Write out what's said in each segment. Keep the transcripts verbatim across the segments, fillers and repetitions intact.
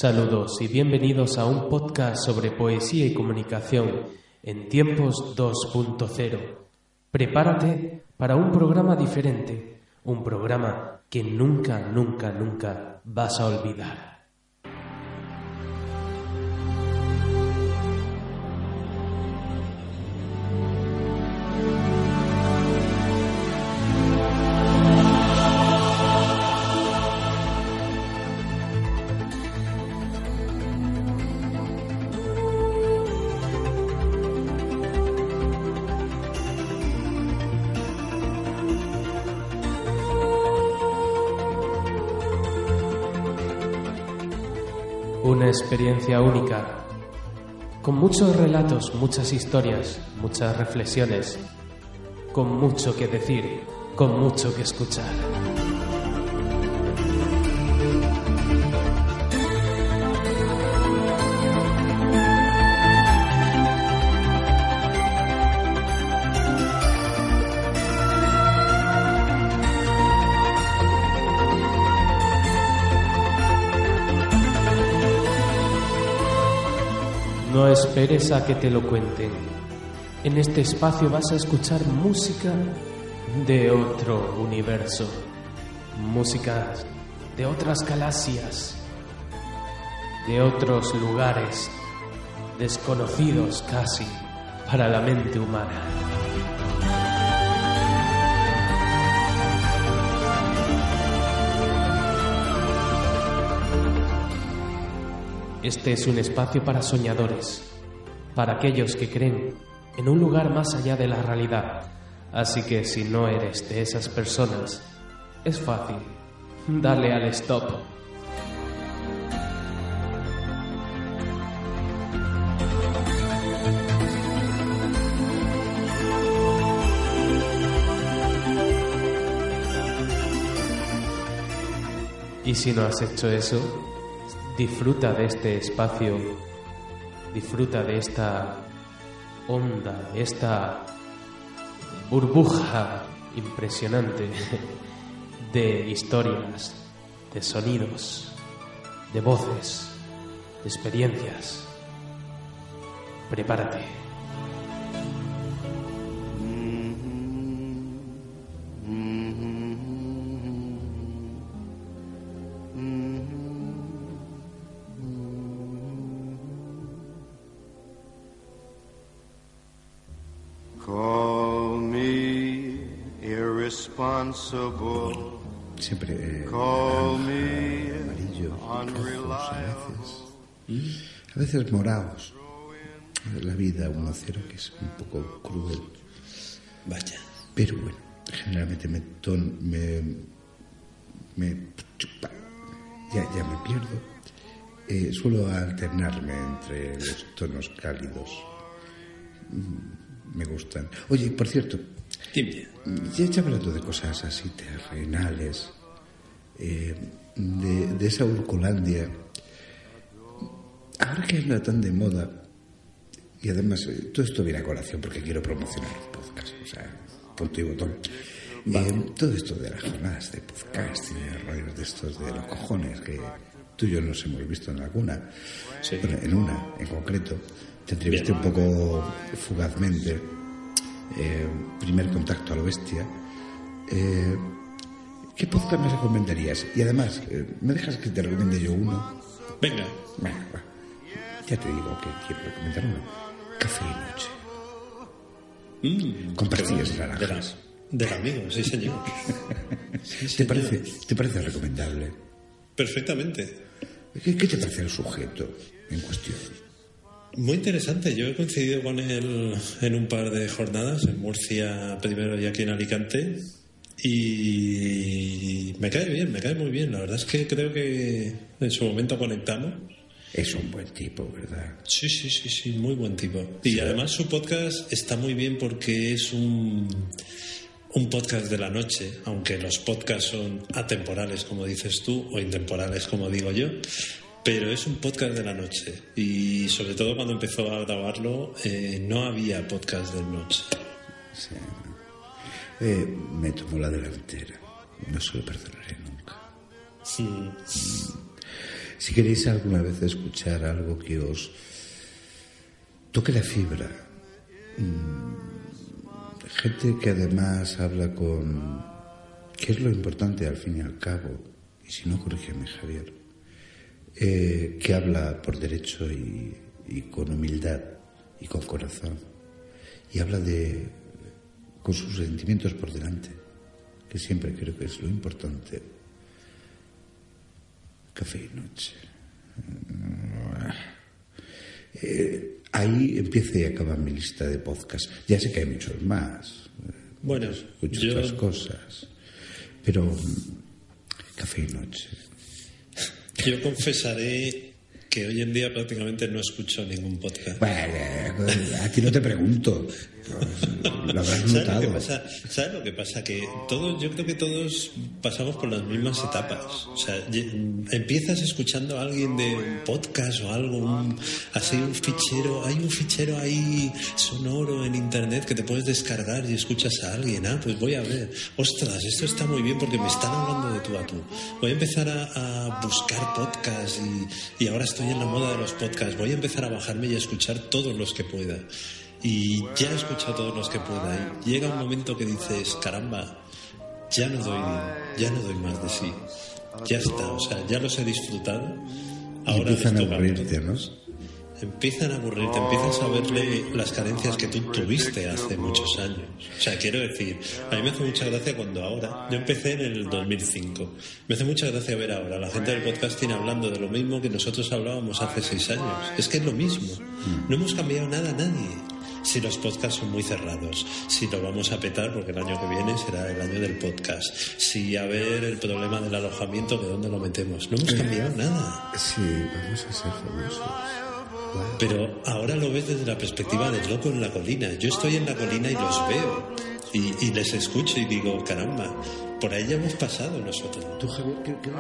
Saludos y bienvenidos a un podcast sobre poesía y comunicación en tiempos dos punto cero. Prepárate para un programa diferente, un programa que nunca, nunca, nunca vas a olvidar. Una experiencia única, con muchos relatos, muchas historias, muchas reflexiones, con mucho que decir, con mucho que escuchar. No esperes a que te lo cuenten. En este espacio vas a escuchar música de otro universo, música de otras galaxias, de otros lugares desconocidos casi para la mente humana. Este es un espacio para soñadores, para aquellos que creen en un lugar más allá de la realidad. Así que si no eres de esas personas, es fácil, dale al stop. Y si no has hecho eso, disfruta de este espacio, disfruta de esta onda, de esta burbuja impresionante de historias, de sonidos, de voces, de experiencias. Prepárate. Siempre eh, naranja, amarillo, rojos a veces, a veces morados. La vida uno cero, que es un poco cruel. Vaya. Pero bueno, generalmente me ton, me, me chupa, ya, ya me pierdo. Eh, suelo alternarme entre los tonos cálidos. Me gustan. Oye, por cierto, Dime. ya he hablando de cosas así terrenales, eh, de, de esa Urcolandia. Ahora que anda tan de moda, y además eh, todo esto viene a colación porque quiero promocionar los podcasts, o sea, punto y botón. Eh, todo esto de las jornadas de podcast y de radios de estos de los cojones, que tú y yo nos hemos visto en alguna, sí. Bueno, en una en concreto, te entrevisté Bien. un poco fugazmente. Eh, primer contacto a lo bestia. Eh, ¿Qué podcast me recomendarías? Y además, eh, ¿me dejas que te recomiende yo uno? Venga. Bueno, bueno, ya te digo que quiero recomendar uno. Café y noche. Mm, Con pastillas naranjas. Del amigo, sí señor. Sí, ¿Te, señor. parece, ¿Te parece recomendable? Perfectamente. ¿Qué, ¿Qué te parece el sujeto en cuestión? Muy interesante. Yo he coincidido con él en un par de jornadas, en Murcia primero y aquí en Alicante, y me cae bien, me cae muy bien. La verdad es que creo que en su momento conectamos. Es un buen tipo, ¿verdad? Sí, sí, sí, sí, muy buen tipo. Y sí. Además su podcast está muy bien porque es un, un podcast de la noche, aunque los podcasts son atemporales, como dices tú, o intemporales, como digo yo. Pero es un podcast de la noche y sobre todo cuando empezó a grabarlo eh, no había podcast de noche. Sí. Eh, me tomó la delantera. No se lo perdonaré nunca. Sí. Si queréis alguna vez escuchar algo que os toque la fibra, gente que además habla con, que es lo importante al fin y al cabo, y si no, corrígeme, Javier, eh, que habla por derecho y, y con humildad y con corazón, y habla de con sus sentimientos por delante, que siempre creo que es lo importante. Café y Noche. Eh, ahí empieza y acaba mi lista de podcasts. Ya sé que hay muchos más. Bueno, escucho yo... otras cosas. Pero Café y Noche. Yo confesaré que hoy en día prácticamente no escucho ningún podcast. Bueno, a ti no te pregunto. Pues, lo habrás ¿Sabes notado. lo que pasa? ¿Sabes lo que pasa? Que todos, yo creo que todos pasamos por las mismas etapas. O sea, empiezas escuchando a alguien de un podcast o algo, un, así un fichero, hay un fichero ahí sonoro en internet que te puedes descargar y escuchas a alguien. Ah, pues voy a ver. Ostras, esto está muy bien porque me están hablando de tú a tú. Voy a empezar a, a buscar podcasts y, y ahora estoy en la moda de los podcasts. Voy a empezar a bajarme y a escuchar todos los que pueda. Y ya he escuchado todos los que pueda. Y llega un momento que dices, caramba, ya no doy, ya no doy más de sí. Ya está, o sea, ya los he disfrutado. Ahora empiezan a les toca aburrirte, a ¿no? Empiezan a aburrirte, empiezas a verle las carencias que tú tuviste hace muchos años. O sea, quiero decir, a mí me hace mucha gracia cuando ahora, yo empecé en el dos mil cinco, me hace mucha gracia ver ahora a la gente del podcasting hablando de lo mismo que nosotros hablábamos hace seis años. Es que es lo mismo, no hemos cambiado nada a nadie. Si los podcasts son muy cerrados, si lo vamos a petar porque el año que viene será el año del podcast, si a ver el problema del alojamiento, ¿de dónde lo metemos? No hemos cambiado nada. Sí, vamos a ser famosos. Wow. Pero ahora lo ves desde la perspectiva del loco en la colina. Yo estoy en la colina y los veo y, y les escucho y digo, caramba, por ahí ya hemos pasado nosotros. Tú, Javier, ¿qué, qué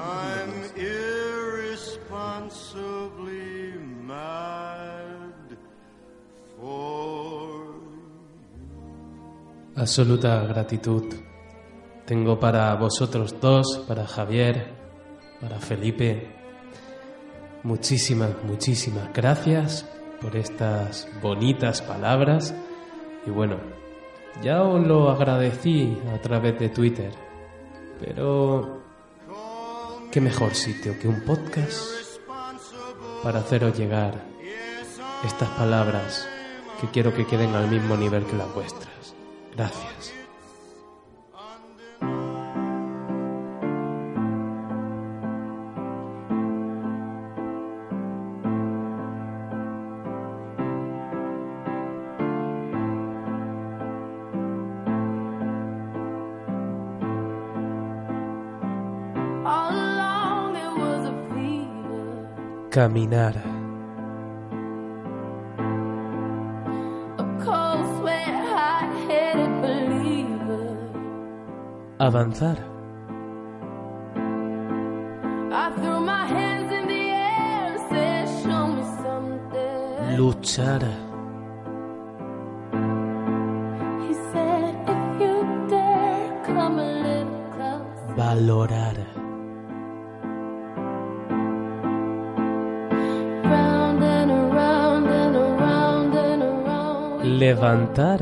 Absoluta gratitud tengo para vosotros dos, para Javier, para Felipe. Muchísimas, muchísimas gracias por estas bonitas palabras. Y bueno, ya os lo agradecí a través de Twitter, pero qué mejor sitio que un podcast para haceros llegar estas palabras que quiero que queden al mismo nivel que las vuestras. Gracias. Caminar. Avanzar. Luchar. Valorar. Levantar.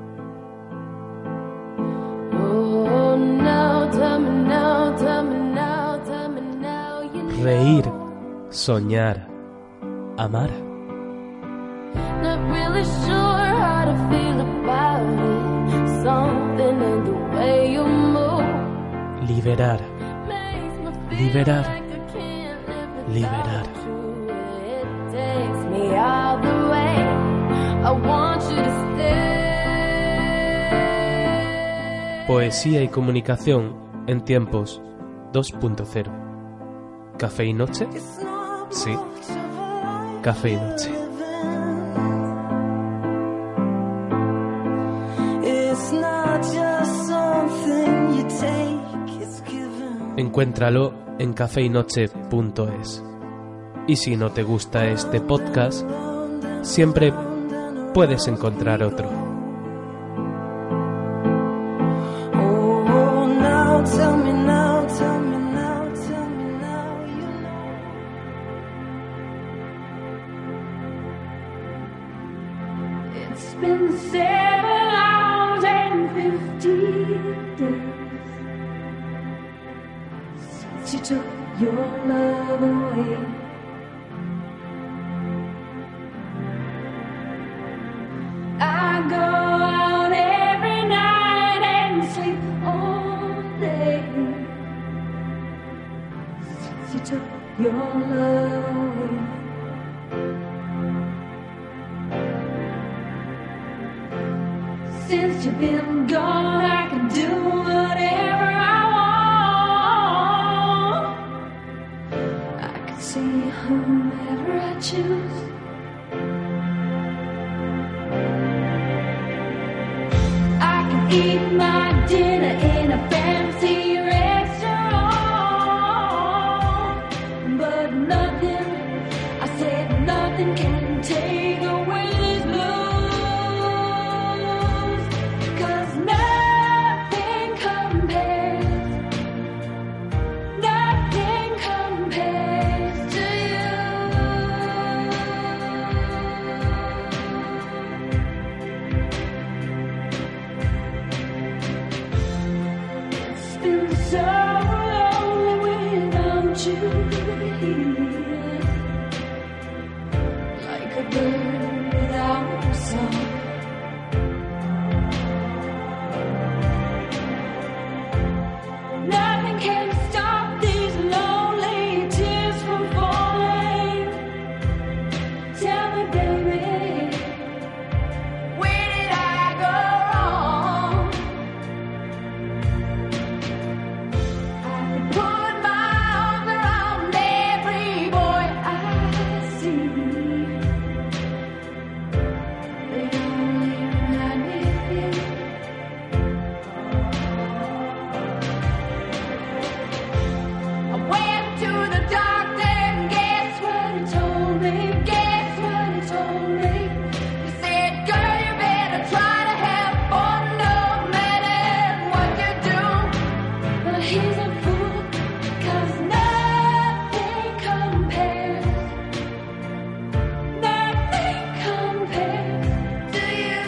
Reír, soñar, amar. Liberar, liberar, liberar. Poesía y comunicación en tiempos dos punto cero. ¿Café y Noche? Sí, Café y Noche. Encuéntralo en café y noche punto es. Y si no te gusta este podcast, siempre puedes encontrar otro. It's been seven hours and fifteen days since you took your love away. I go out every night and sleep all day since you took your love away. Since you've been gone, I can do whatever I want. I can see whomever I choose. I can eat my dinner in a fancy restaurant, but nothing, I said nothing can take away this blues. Like a bird without a song. Nothing can stop these lonely tears from falling. Tell me, baby, where did I go wrong? I could put my arms around every boy I see. They only remind me of you. I went to the doctor and guess what he told me? Guess what he told me? He said, girl, you better try to have fun no matter what you do. But he's a fool, 'cause nothing compares, nothing compares to you.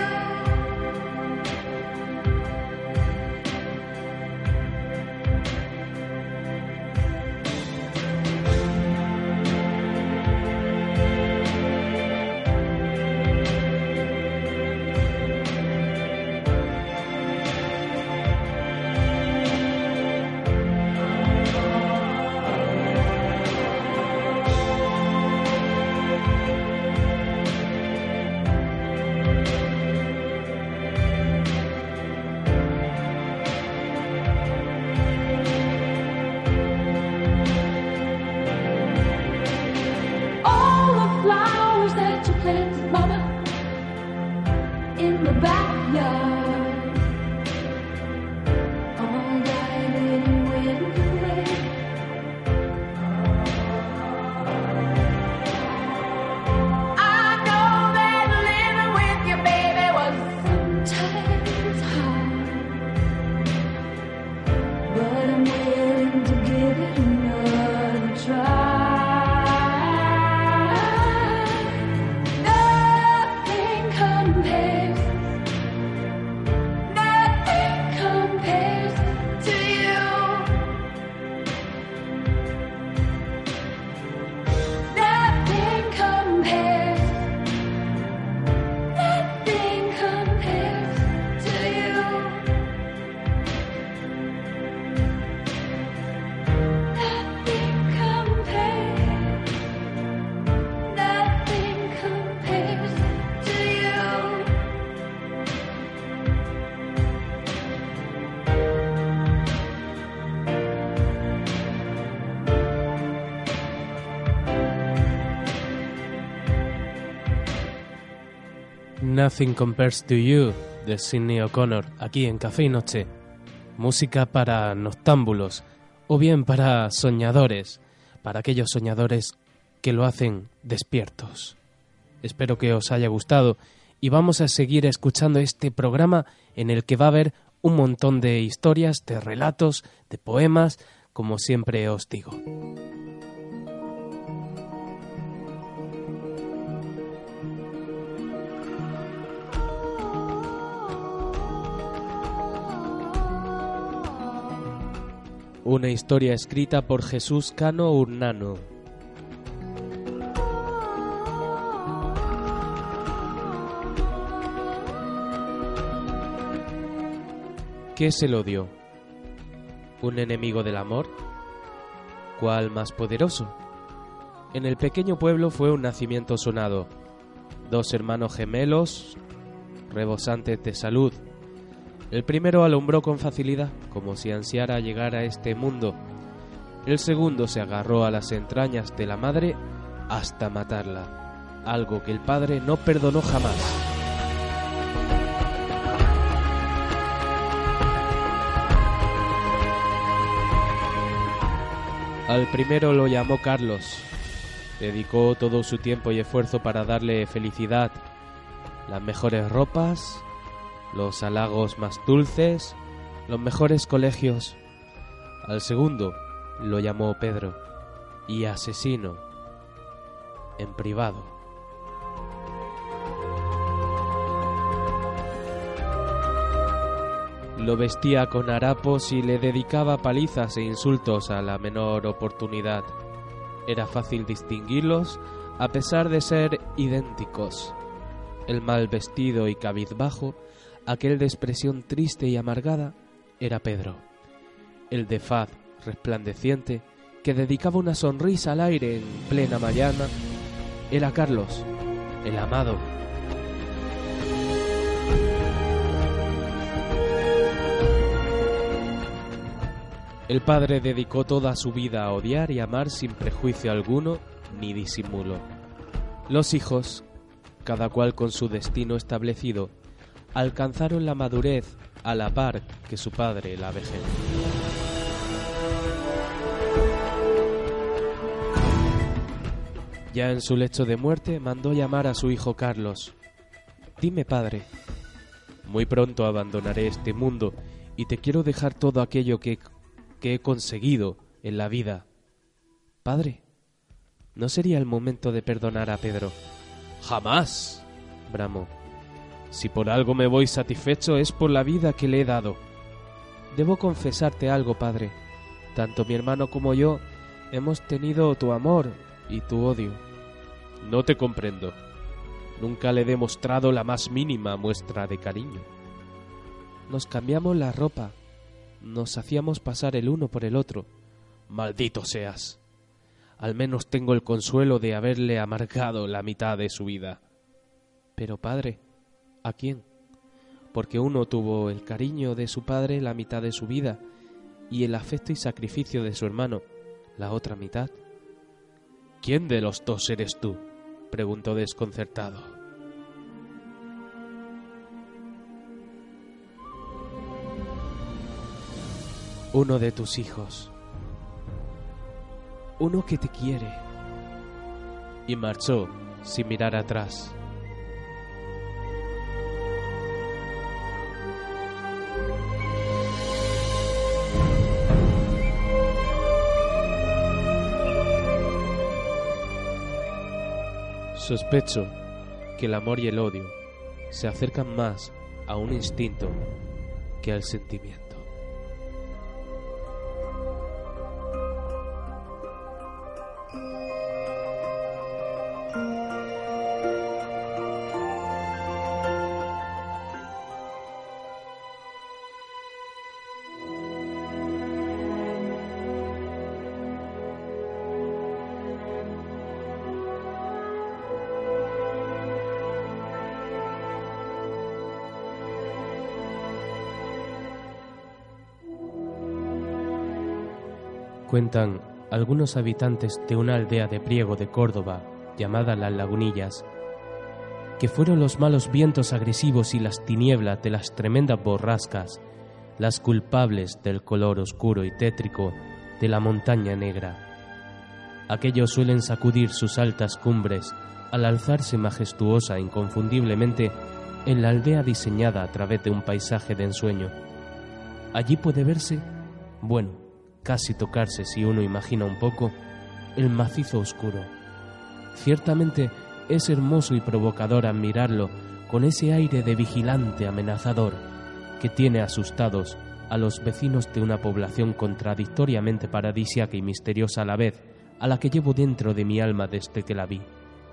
All the flowers that you planted, mama, in the backyard, all died and went away. I know that living with your baby was sometimes hard, but I'm willing to give it another try. Nothing compares, nothing compares to you. Nothing compares, nothing compares to you. Nothing compares, nothing compares to you. Nothing Compares to You, de Sinéad O'Connor, aquí en Café y Noche. Música para noctámbulos, o bien para soñadores, para aquellos soñadores que lo hacen despiertos. Espero que os haya gustado y vamos a seguir escuchando este programa en el que va a haber un montón de historias, de relatos, de poemas, como siempre os digo. Una historia escrita por Jesús Cano Urnano. ¿Qué es el odio? ¿Un enemigo del amor? ¿Cuál más poderoso? En el pequeño pueblo fue un nacimiento sonado. Dos hermanos gemelos, rebosantes de salud. El primero alumbró con facilidad, como si ansiara llegar a este mundo. El segundo se agarró a las entrañas de la madre hasta matarla, algo que el padre no perdonó jamás. Al primero lo llamó Carlos. Dedicó todo su tiempo y esfuerzo para darle felicidad, las mejores ropas, los halagos más dulces, los mejores colegios. Al segundo lo llamó Pedro, y asesino, en privado. Lo vestía con harapos y le dedicaba palizas e insultos a la menor oportunidad. Era fácil distinguirlos a pesar de ser idénticos. El mal vestido y cabizbajo, aquel de expresión triste y amargada, era Pedro. El de faz resplandeciente, que dedicaba una sonrisa al aire en plena mañana, era Carlos, el amado. El padre dedicó toda su vida a odiar y amar sin prejuicio alguno ni disimulo. Los hijos, cada cual con su destino establecido, alcanzaron la madurez a la par que su padre la vejez. Ya en su lecho de muerte mandó llamar a su hijo Carlos. Dime, padre, muy pronto abandonaré este mundo y te quiero dejar todo aquello que, que he conseguido en la vida. Padre, ¿no sería el momento de perdonar a Pedro? Jamás, bramó. Si por algo me voy satisfecho es por la vida que le he dado. Debo confesarte algo, padre. Tanto mi hermano como yo hemos tenido tu amor y tu odio. No te comprendo. Nunca le he demostrado la más mínima muestra de cariño. Nos cambiamos la ropa. Nos hacíamos pasar el uno por el otro. Maldito seas. Al menos tengo el consuelo de haberle amargado la mitad de su vida. Pero padre, ¿a quién? Porque uno tuvo el cariño de su padre la mitad de su vida y el afecto y sacrificio de su hermano la otra mitad. ¿Quién de los dos eres tú?, preguntó desconcertado. Uno de tus hijos. Uno que te quiere. Y marchó sin mirar atrás. Sospecho que el amor y el odio se acercan más a un instinto que al sentimiento. Cuentan algunos habitantes de una aldea de Priego de Córdoba, llamada Las Lagunillas, que fueron los malos vientos agresivos y las tinieblas de las tremendas borrascas las culpables del color oscuro y tétrico de la montaña negra. Aquellos suelen sacudir sus altas cumbres al alzarse majestuosa e inconfundiblemente en la aldea diseñada a través de un paisaje de ensueño. Allí puede verse, bueno, casi tocarse si uno imagina un poco, el macizo oscuro. Ciertamente es hermoso y provocador admirarlo con ese aire de vigilante amenazador que tiene asustados a los vecinos de una población contradictoriamente paradisíaca y misteriosa a la vez, a la que llevo dentro de mi alma desde que la vi.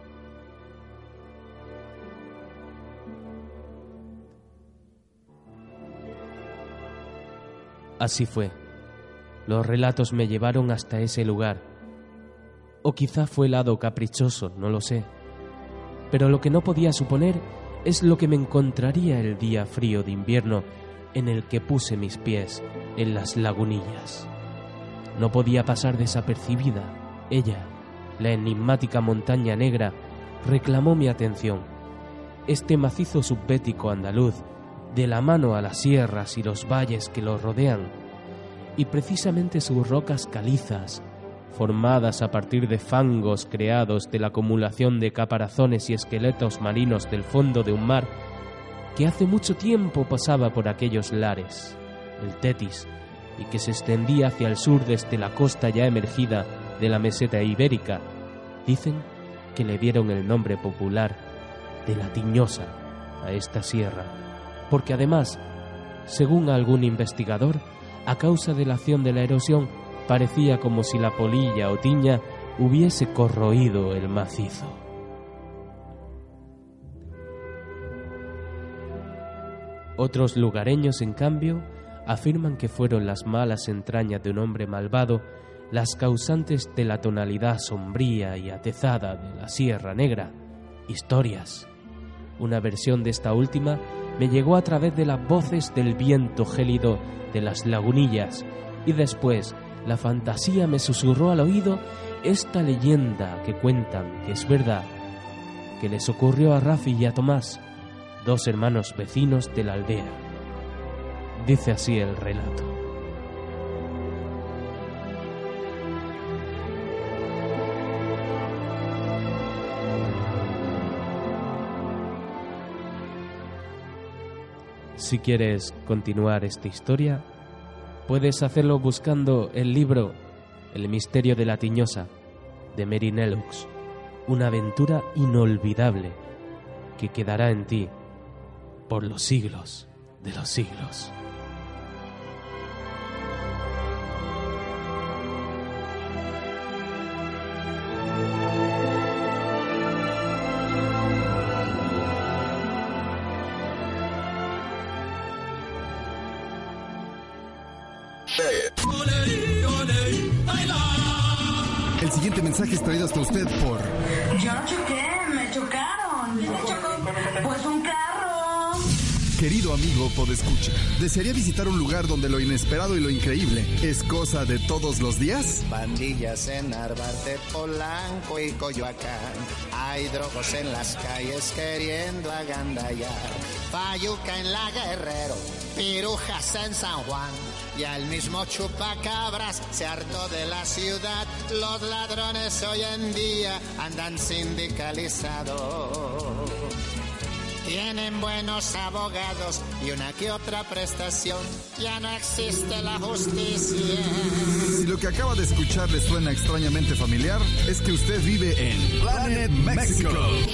Así fue. Los relatos me llevaron hasta ese lugar. O quizá fue el hado caprichoso, no lo sé. Pero lo que no podía suponer es lo que me encontraría el día frío de invierno en el que puse mis pies en las lagunillas. No podía pasar desapercibida. Ella, la enigmática montaña negra, reclamó mi atención. Este macizo subbético andaluz, de la mano a las sierras y los valles que lo rodean, y precisamente sus rocas calizas, formadas a partir de fangos creados de la acumulación de caparazones y esqueletos marinos del fondo de un mar que hace mucho tiempo pasaba por aquellos lares, el Tetis, y que se extendía hacia el sur desde la costa ya emergida de la meseta ibérica. Dicen que le dieron el nombre popular de La Tiñosa a esta sierra, porque además, según algún investigador, a causa de la acción de la erosión, parecía como si la polilla o tiña hubiese corroído el macizo. Otros lugareños, en cambio, afirman que fueron las malas entrañas de un hombre malvado las causantes de la tonalidad sombría y atezada de la Sierra Negra. Historias. Una versión de esta última me llegó a través de las voces del viento gélido de las lagunillas, y después la fantasía me susurró al oído esta leyenda que cuentan que es verdad, que les ocurrió a Rafi y a Tomás, dos hermanos vecinos de la aldea. Dice así el relato. Si quieres continuar esta historia, puedes hacerlo buscando el libro El misterio de la Tiñosa, de Mary Nelux, una aventura inolvidable que quedará en ti por los siglos de los siglos. El siguiente mensaje es traído hasta usted por... Yo no choqué, me chocaron. ¿Me chocó? Pues un carro. Querido amigo podescucha, ¿desearía visitar un lugar donde lo inesperado y lo increíble es cosa de todos los días? Pandillas en Narvarte, Polanco y Coyoacán. Hay drogos en las calles queriendo agandallar. Fayuca en la Guerrero, pirujas en San Juan. Y al mismo chupacabras se hartó de la ciudad. Los ladrones hoy en día andan sindicalizados. Tienen buenos abogados y una que otra prestación. Ya no existe la justicia. Si lo que acaba de escuchar le suena extrañamente familiar, es que usted vive en Planet México.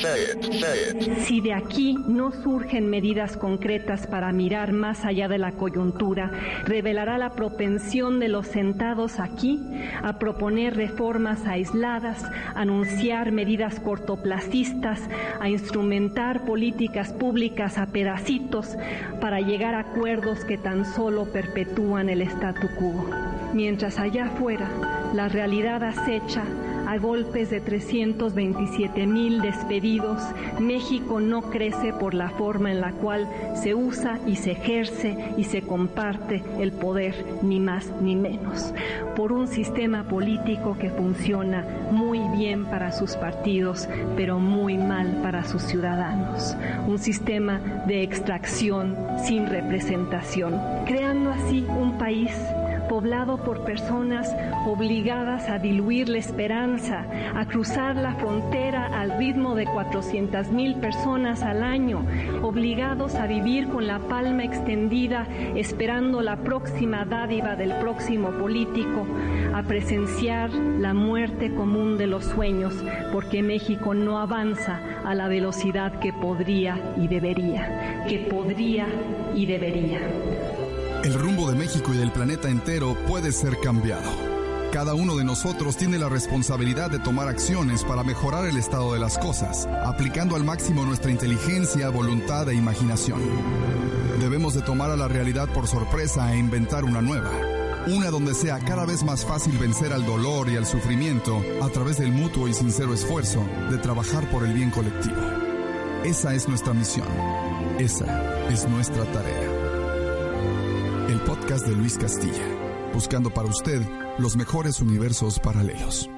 Si de aquí no surgen medidas concretas para mirar más allá de la coyuntura, revelará la propensión de los sentados aquí a proponer reformas aisladas, a anunciar medidas cortoplacistas, a instrumentar políticas públicas a pedacitos para llegar a acuerdos que tan solo perpetúan el statu quo. Mientras allá afuera la realidad acecha a golpes de trescientos veintisiete mil despedidos, México no crece por la forma en la cual se usa y se ejerce y se comparte el poder, ni más ni menos, por un sistema político que funciona muy bien para sus partidos, pero muy mal para sus ciudadanos. Un sistema de extracción sin representación, creando así un país poblado por personas obligadas a diluir la esperanza, a cruzar la frontera al ritmo de cuatrocientas mil personas al año, obligados a vivir con la palma extendida esperando la próxima dádiva del próximo político, a presenciar la muerte común de los sueños, porque México no avanza a la velocidad que podría y debería, que podría y debería. El rumbo de México y del planeta entero puede ser cambiado. Cada uno de nosotros tiene la responsabilidad de tomar acciones para mejorar el estado de las cosas, aplicando al máximo nuestra inteligencia, voluntad e imaginación. Debemos de tomar a la realidad por sorpresa e inventar una nueva. Una donde sea cada vez más fácil vencer al dolor y al sufrimiento a través del mutuo y sincero esfuerzo de trabajar por el bien colectivo. Esa es nuestra misión. Esa es nuestra tarea. El podcast de Luis Castilla, buscando para usted los mejores universos paralelos.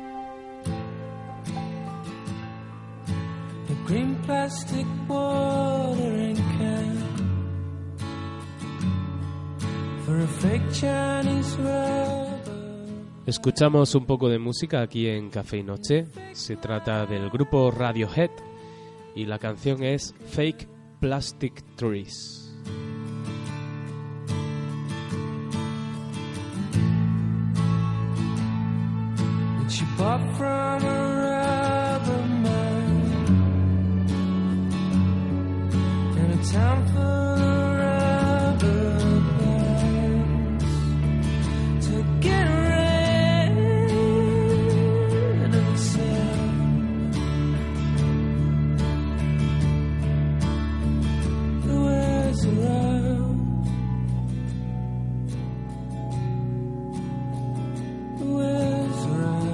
The green plastic watering can for a fake Chinese rubber. Escuchamos un poco de música aquí en Café y Noche. Se trata del grupo Radiohead y la canción es Fake Plastic Trees. She bought from a rubber man in a town full of rubber bands to get rid of itself. The words around, the words around.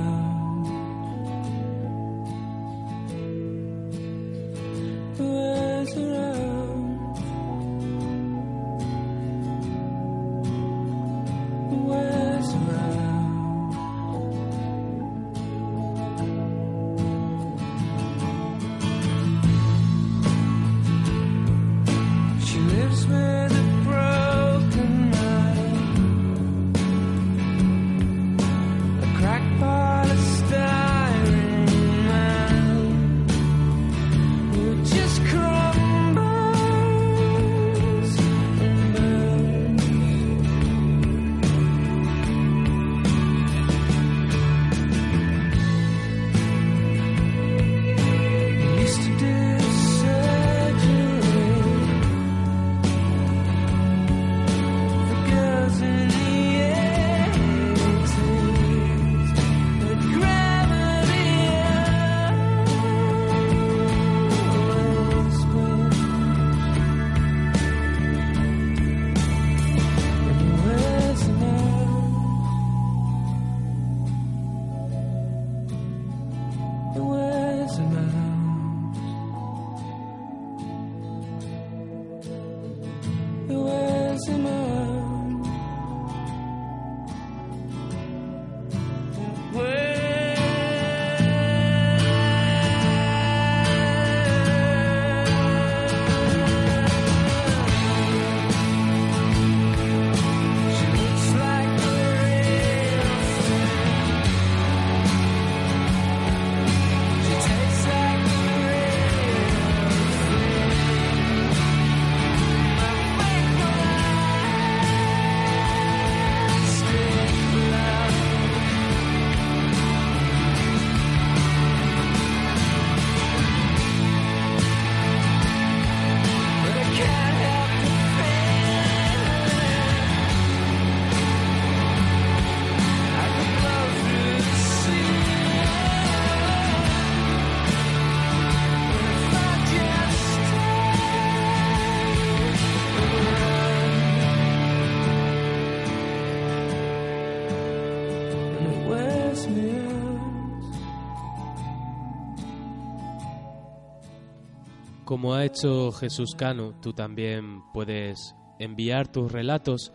Como ha hecho Jesús Cano, tú también puedes enviar tus relatos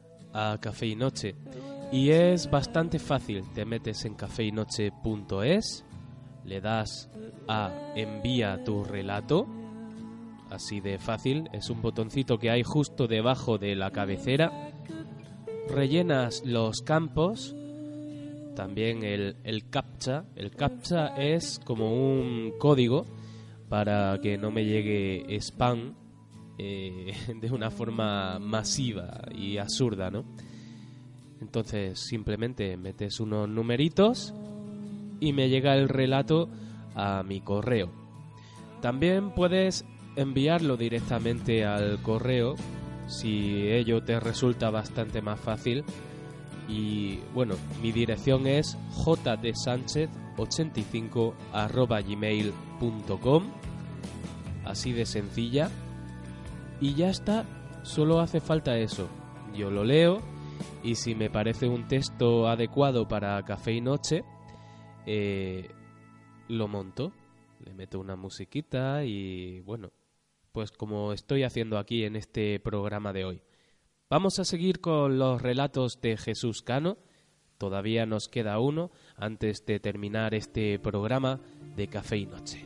a Café y Noche. Y es bastante fácil. Te metes en cafeynoche punto es, le das a envía tu relato, así de fácil. Es un botoncito que hay justo debajo de la cabecera. Rellenas los campos, también el, el captcha. El captcha es como un código para que no me llegue spam eh, de una forma masiva y absurda, ¿no? Entonces simplemente metes unos numeritos y me llega el relato a mi correo. También puedes enviarlo directamente al correo si ello te resulta bastante más fácil. Y bueno, mi dirección es j d sánchez ochenta y cinco arroba gmail punto com, así de sencilla. Y ya está, solo hace falta eso. Yo lo leo y si me parece un texto adecuado para Café y Noche, eh, lo monto, le meto una musiquita y bueno, pues como estoy haciendo aquí en este programa de hoy. Vamos a seguir con los relatos de Jesús Cano. Todavía nos queda uno antes de terminar este programa de Café y Noche.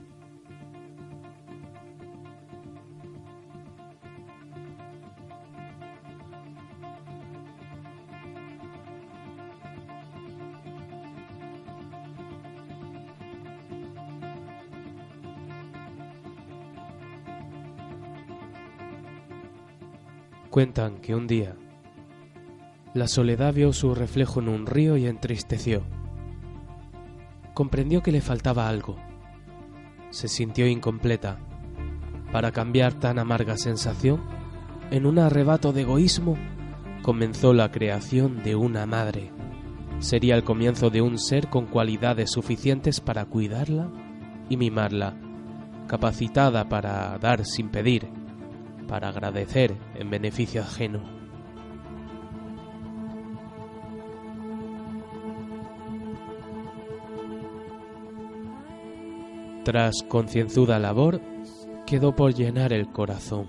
Cuentan que un día la soledad vio su reflejo en un río y entristeció. Comprendió que le faltaba algo. Se sintió incompleta. Para cambiar tan amarga sensación, en un arrebato de egoísmo, comenzó la creación de una madre. Sería el comienzo de un ser con cualidades suficientes para cuidarla y mimarla, capacitada para dar sin pedir, para agradecer en beneficio ajeno. Tras concienzuda labor, quedó por llenar el corazón.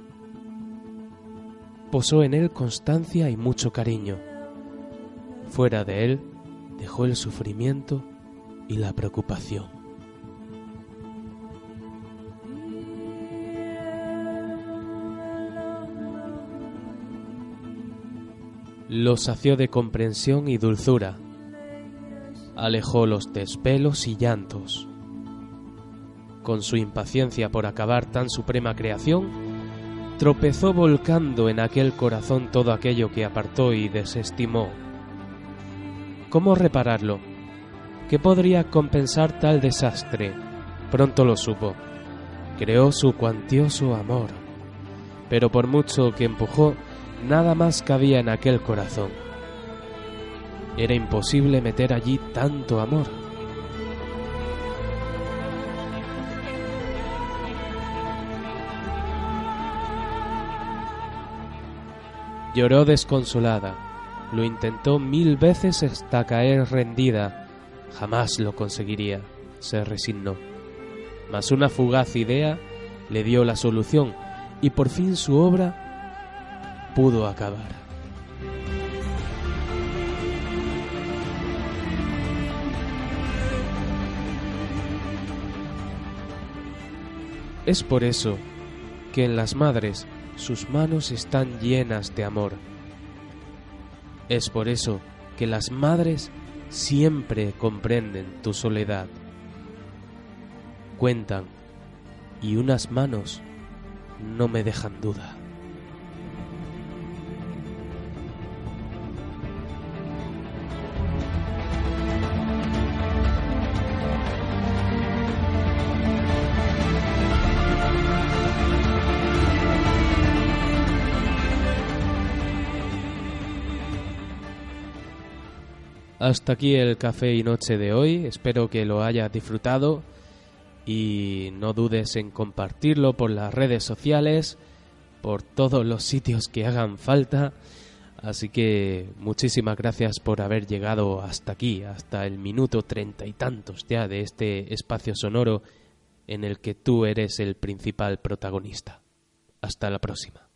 Posó en él constancia y mucho cariño. Fuera de él, dejó el sufrimiento y la preocupación. Lo sació de comprensión y dulzura, alejó los desvelos y llantos. Con su impaciencia por acabar tan suprema creación, tropezó volcando en aquel corazón todo aquello que apartó y desestimó. ¿Cómo repararlo? ¿Qué podría compensar tal desastre? Pronto lo supo. Creó su cuantioso amor, pero por mucho que empujó, nada más cabía en aquel corazón. Era imposible meter allí tanto amor. Lloró desconsolada, lo intentó mil veces hasta caer rendida. Jamás lo conseguiría, se resignó. Mas una fugaz idea le dio la solución y por fin su obra pudo acabar. Es por eso que en las madres sus manos están llenas de amor. Es por eso que las madres siempre comprenden tu soledad. Cuentan, y unas manos no me dejan duda. Hasta aquí el Café y Noche de hoy, espero que lo hayas disfrutado y no dudes en compartirlo por las redes sociales, por todos los sitios que hagan falta, así que muchísimas gracias por haber llegado hasta aquí, hasta el minuto treinta y tantos ya de este espacio sonoro en el que tú eres el principal protagonista. Hasta la próxima.